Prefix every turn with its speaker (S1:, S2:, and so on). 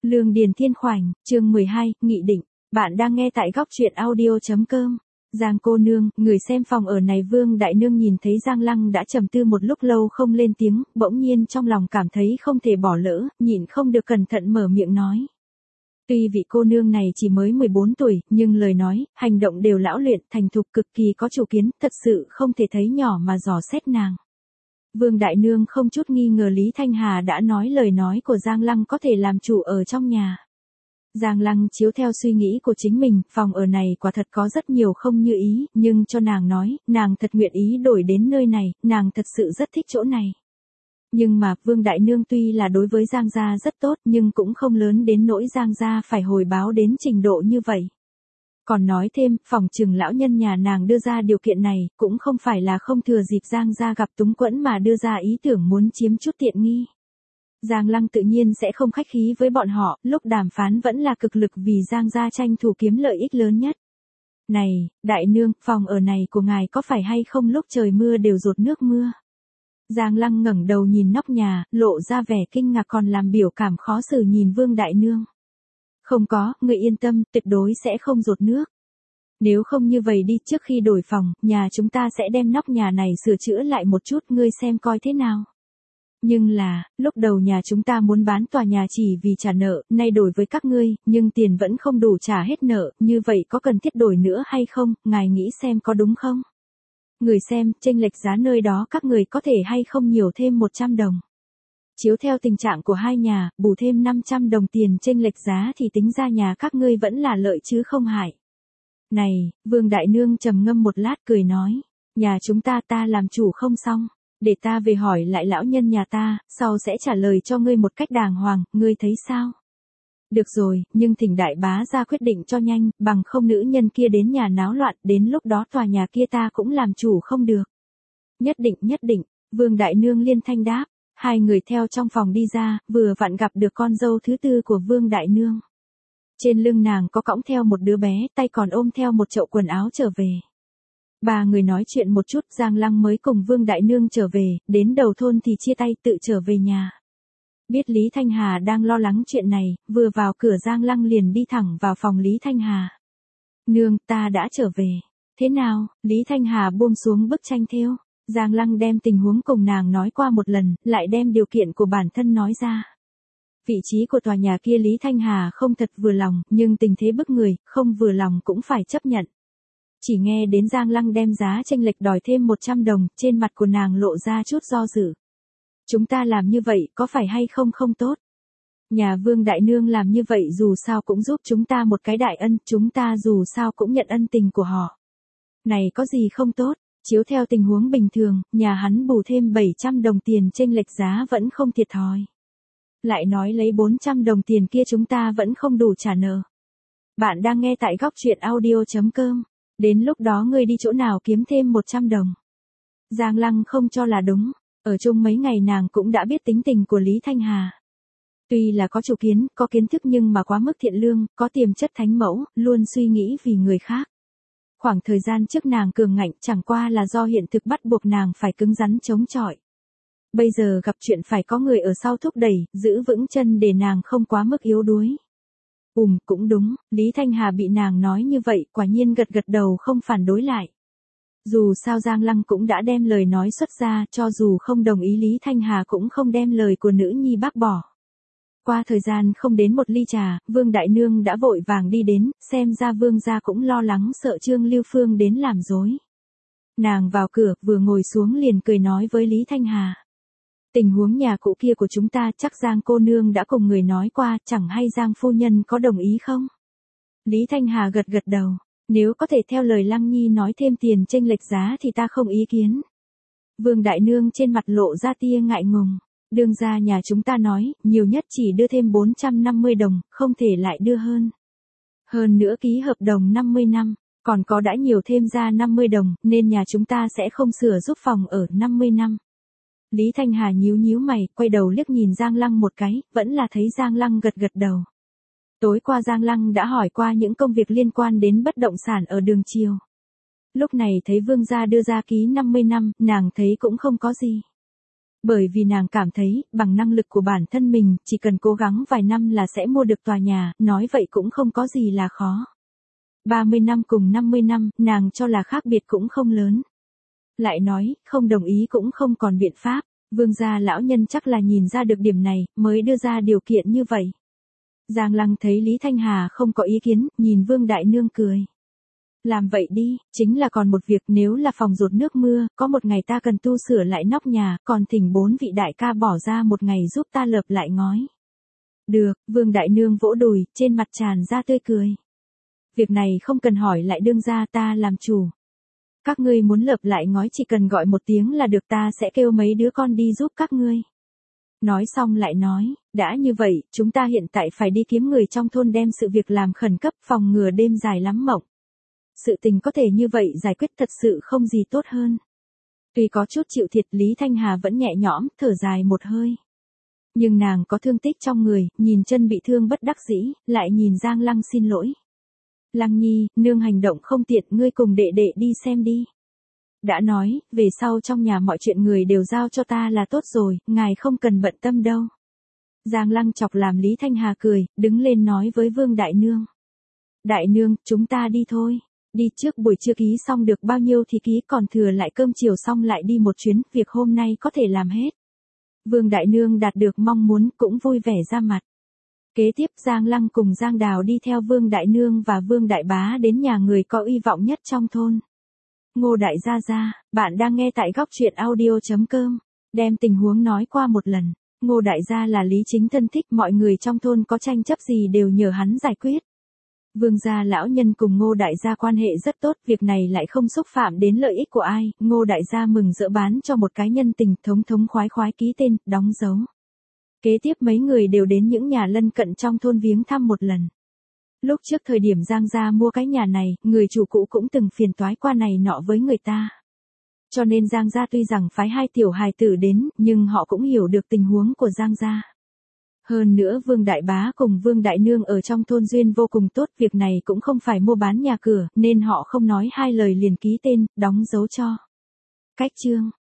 S1: Lương Điền Thiên Khoảnh, chương 12, Nghị định. Bạn đang nghe tại góc truyện audio.com. Giang cô nương, người xem phòng ở này. Vương Đại Nương nhìn thấy Giang Lăng đã trầm tư một lúc lâu không lên tiếng, bỗng nhiên trong lòng cảm thấy không thể bỏ lỡ, nhịn không được cẩn thận mở miệng nói. Tuy vị cô nương này chỉ mới 14 tuổi, nhưng lời nói, hành động đều lão luyện, thành thục, cực kỳ có chủ kiến, thật sự không thể thấy nhỏ mà dò xét nàng. Vương Đại Nương không chút nghi ngờ Lý Thanh Hà đã nói lời nói của Giang Lăng có thể làm chủ ở trong nhà. Giang Lăng chiếu theo suy nghĩ của chính mình, phòng ở này quả thật có rất nhiều không như ý, nhưng cho nàng nói, nàng thật nguyện ý đổi đến nơi này, nàng thật sự rất thích chỗ này. Nhưng mà, Vương Đại Nương tuy là đối với Giang gia rất tốt nhưng cũng không lớn đến nỗi Giang gia phải hồi báo đến trình độ như vậy. Còn nói thêm, phòng trừng lão nhân nhà nàng đưa ra điều kiện này, cũng không phải là không thừa dịp Giang gia gặp túng quẫn mà đưa ra ý tưởng muốn chiếm chút tiện nghi. Giang Lăng tự nhiên sẽ không khách khí với bọn họ, lúc đàm phán vẫn là cực lực vì Giang gia tranh thủ kiếm lợi ích lớn nhất. Này, Đại Nương, phòng ở này của ngài có phải hay không lúc trời mưa đều dột nước mưa? Giang Lăng ngẩng đầu nhìn nóc nhà, lộ ra vẻ kinh ngạc còn làm biểu cảm khó xử nhìn Vương Đại Nương. Không có, ngươi yên tâm, tuyệt đối sẽ không dột nước. Nếu không như vậy đi, trước khi đổi phòng, nhà chúng ta sẽ đem nóc nhà này sửa chữa lại một chút, ngươi xem coi thế nào. Nhưng là, lúc đầu nhà chúng ta muốn bán tòa nhà chỉ vì trả nợ, nay đổi với các ngươi, nhưng tiền vẫn không đủ trả hết nợ, như vậy có cần thiết đổi nữa hay không, ngài nghĩ xem có đúng không? Người xem, chênh lệch giá nơi đó các người có thể hay không nhiều thêm 100 đồng. Chiếu theo tình trạng của hai nhà, bù thêm 500 đồng tiền chênh lệch giá thì tính ra nhà các ngươi vẫn là lợi chứ không hại. Này, Vương Đại Nương trầm ngâm một lát cười nói, nhà chúng ta làm chủ không xong, để ta về hỏi lại lão nhân nhà ta, sau sẽ trả lời cho ngươi một cách đàng hoàng, ngươi thấy sao? Được rồi, nhưng thỉnh đại bá ra quyết định cho nhanh, bằng không nữ nhân kia đến nhà náo loạn, đến lúc đó tòa nhà kia ta cũng làm chủ không được. Nhất định, Vương Đại Nương liên thanh đáp. Hai người theo trong phòng đi ra, vừa vặn gặp được con dâu thứ tư của Vương Đại Nương. Trên lưng nàng có cõng theo một đứa bé, tay còn ôm theo một chậu quần áo trở về. Ba người nói chuyện một chút, Giang Lăng mới cùng Vương Đại Nương trở về, đến đầu thôn thì chia tay tự trở về nhà. Biết Lý Thanh Hà đang lo lắng chuyện này, vừa vào cửa Giang Lăng liền đi thẳng vào phòng Lý Thanh Hà. Nương, ta đã trở về. Thế nào? Lý Thanh Hà buông xuống bức tranh thêu. Giang Lăng đem tình huống cùng nàng nói qua một lần, lại đem điều kiện của bản thân nói ra. Vị trí của tòa nhà kia Lý Thanh Hà không thật vừa lòng, nhưng tình thế bức người, không vừa lòng cũng phải chấp nhận. Chỉ nghe đến Giang Lăng đem giá chênh lệch đòi thêm 100 đồng, trên mặt của nàng lộ ra chút do dự. Chúng ta làm như vậy có phải hay không không tốt? Nhà Vương Đại Nương làm như vậy dù sao cũng giúp chúng ta một cái đại ân, chúng ta dù sao cũng nhận ân tình của họ. Này có gì không tốt? Chiếu theo tình huống bình thường, nhà hắn bù thêm 700 đồng tiền chênh lệch giá vẫn không thiệt thòi. Lại nói lấy 400 đồng tiền kia chúng ta vẫn không đủ trả nợ. Bạn đang nghe tại góc truyện audio.com. Đến lúc đó ngươi đi chỗ nào kiếm thêm 100 đồng. Giang Lăng không cho là đúng. Ở chung mấy ngày nàng cũng đã biết tính tình của Lý Thanh Hà. Tuy là có chủ kiến, có kiến thức nhưng mà quá mức thiện lương, có tiềm chất thánh mẫu, luôn suy nghĩ vì người khác. Khoảng thời gian trước nàng cường ngạnh chẳng qua là do hiện thực bắt buộc nàng phải cứng rắn chống chọi. Bây giờ gặp chuyện phải có người ở sau thúc đẩy, giữ vững chân để nàng không quá mức yếu đuối. Cũng đúng, Lý Thanh Hà bị nàng nói như vậy, quả nhiên gật đầu không phản đối lại. Dù sao Giang Lăng cũng đã đem lời nói xuất ra, cho dù không đồng ý Lý Thanh Hà cũng không đem lời của nữ nhi bác bỏ. Qua thời gian không đến một ly trà, Vương Đại Nương đã vội vàng đi đến, xem ra Vương gia cũng lo lắng sợ Trương Lưu Phương đến làm rối. Nàng vào cửa, vừa ngồi xuống liền cười nói với Lý Thanh Hà. Tình huống nhà cũ kia của chúng ta chắc Giang cô nương đã cùng người nói qua, chẳng hay Giang phu nhân có đồng ý không? Lý Thanh Hà gật đầu, nếu có thể theo lời Lăng Nhi nói thêm tiền chênh lệch giá thì ta không ý kiến. Vương Đại Nương trên mặt lộ ra tia ngại ngùng. Đương gia nhà chúng ta nói, nhiều nhất chỉ đưa thêm 450 đồng, không thể lại đưa hơn. Hơn nữa ký hợp đồng 50 năm, còn có đã nhiều thêm ra 50 đồng, nên nhà chúng ta sẽ không sửa giúp phòng ở 50 năm. Lý Thanh Hà nhíu mày, quay đầu liếc nhìn Giang Lăng một cái, vẫn là thấy Giang Lăng gật đầu. Tối qua Giang Lăng đã hỏi qua những công việc liên quan đến bất động sản ở Đường Chiều. Lúc này thấy Vương gia đưa ra ký 50 năm, nàng thấy cũng không có gì. Bởi vì nàng cảm thấy, bằng năng lực của bản thân mình, chỉ cần cố gắng vài năm là sẽ mua được tòa nhà, nói vậy cũng không có gì là khó. 30 năm cùng 50 năm, nàng cho là khác biệt cũng không lớn. Lại nói, không đồng ý cũng không còn biện pháp, Vương gia lão nhân chắc là nhìn ra được điểm này, mới đưa ra điều kiện như vậy. Giang Lăng thấy Lý Thanh Hà không có ý kiến, nhìn Vương Đại Nương cười. Làm vậy đi, chính là còn một việc, nếu là phòng dột nước mưa, có một ngày ta cần tu sửa lại nóc nhà, còn thỉnh 4 vị đại ca bỏ ra một ngày giúp ta lợp lại ngói. Được, Vương Đại Nương vỗ đùi, trên mặt tràn ra tươi cười. Việc này không cần hỏi lại đương gia, ta làm chủ. Các ngươi muốn lợp lại ngói chỉ cần gọi một tiếng là được, ta sẽ kêu mấy đứa con đi giúp các ngươi. Nói xong lại nói, đã như vậy, chúng ta hiện tại phải đi kiếm người trong thôn đem sự việc làm khẩn cấp, phòng ngừa đêm dài lắm mộng. Sự tình có thể như vậy giải quyết thật sự không gì tốt hơn. Tuy có chút chịu thiệt, Lý Thanh Hà vẫn nhẹ nhõm, thở dài một hơi. Nhưng nàng có thương tích trong người, nhìn chân bị thương bất đắc dĩ, lại nhìn Giang Lăng xin lỗi. Lăng nhi, nương hành động không tiện, ngươi cùng đệ đệ đi xem đi. Đã nói, về sau trong nhà mọi chuyện người đều giao cho ta là tốt rồi, ngài không cần bận tâm đâu. Giang Lăng chọc làm Lý Thanh Hà cười, đứng lên nói với Vương Đại Nương. Đại Nương, chúng ta đi thôi. Đi trước buổi trưa ký xong được bao nhiêu thì ký, còn thừa lại cơm chiều xong lại đi một chuyến, việc hôm nay có thể làm hết. Vương Đại Nương đạt được mong muốn, cũng vui vẻ ra mặt. Kế tiếp Giang Lăng cùng Giang Đào đi theo Vương Đại Nương và Vương Đại Bá đến nhà người có uy vọng nhất trong thôn. Ngô Đại Gia Gia, bạn đang nghe tại góc truyện audio.com. Đem tình huống nói qua một lần. Ngô Đại Gia là Lý Chính thân thích, mọi người trong thôn có tranh chấp gì đều nhờ hắn giải quyết. Vương gia lão nhân cùng Ngô Đại Gia quan hệ rất tốt, việc này lại không xúc phạm đến lợi ích của ai. Ngô Đại Gia mừng rỡ bán cho một cái nhân tình, thống khoái khoái ký tên, đóng dấu. Kế tiếp mấy người đều đến những nhà lân cận trong thôn viếng thăm một lần. Lúc trước thời điểm Giang gia mua cái nhà này, người chủ cũ cũng từng phiền toái qua này nọ với người ta. Cho nên Giang gia tuy rằng phái 2 tiểu hài tử đến, nhưng họ cũng hiểu được tình huống của Giang gia. Hơn nữa Vương Đại Bá cùng Vương Đại Nương ở trong thôn duyên vô cùng tốt, việc này cũng không phải mua bán nhà cửa, nên họ không nói hai lời liền ký tên, đóng dấu cho. Cách chương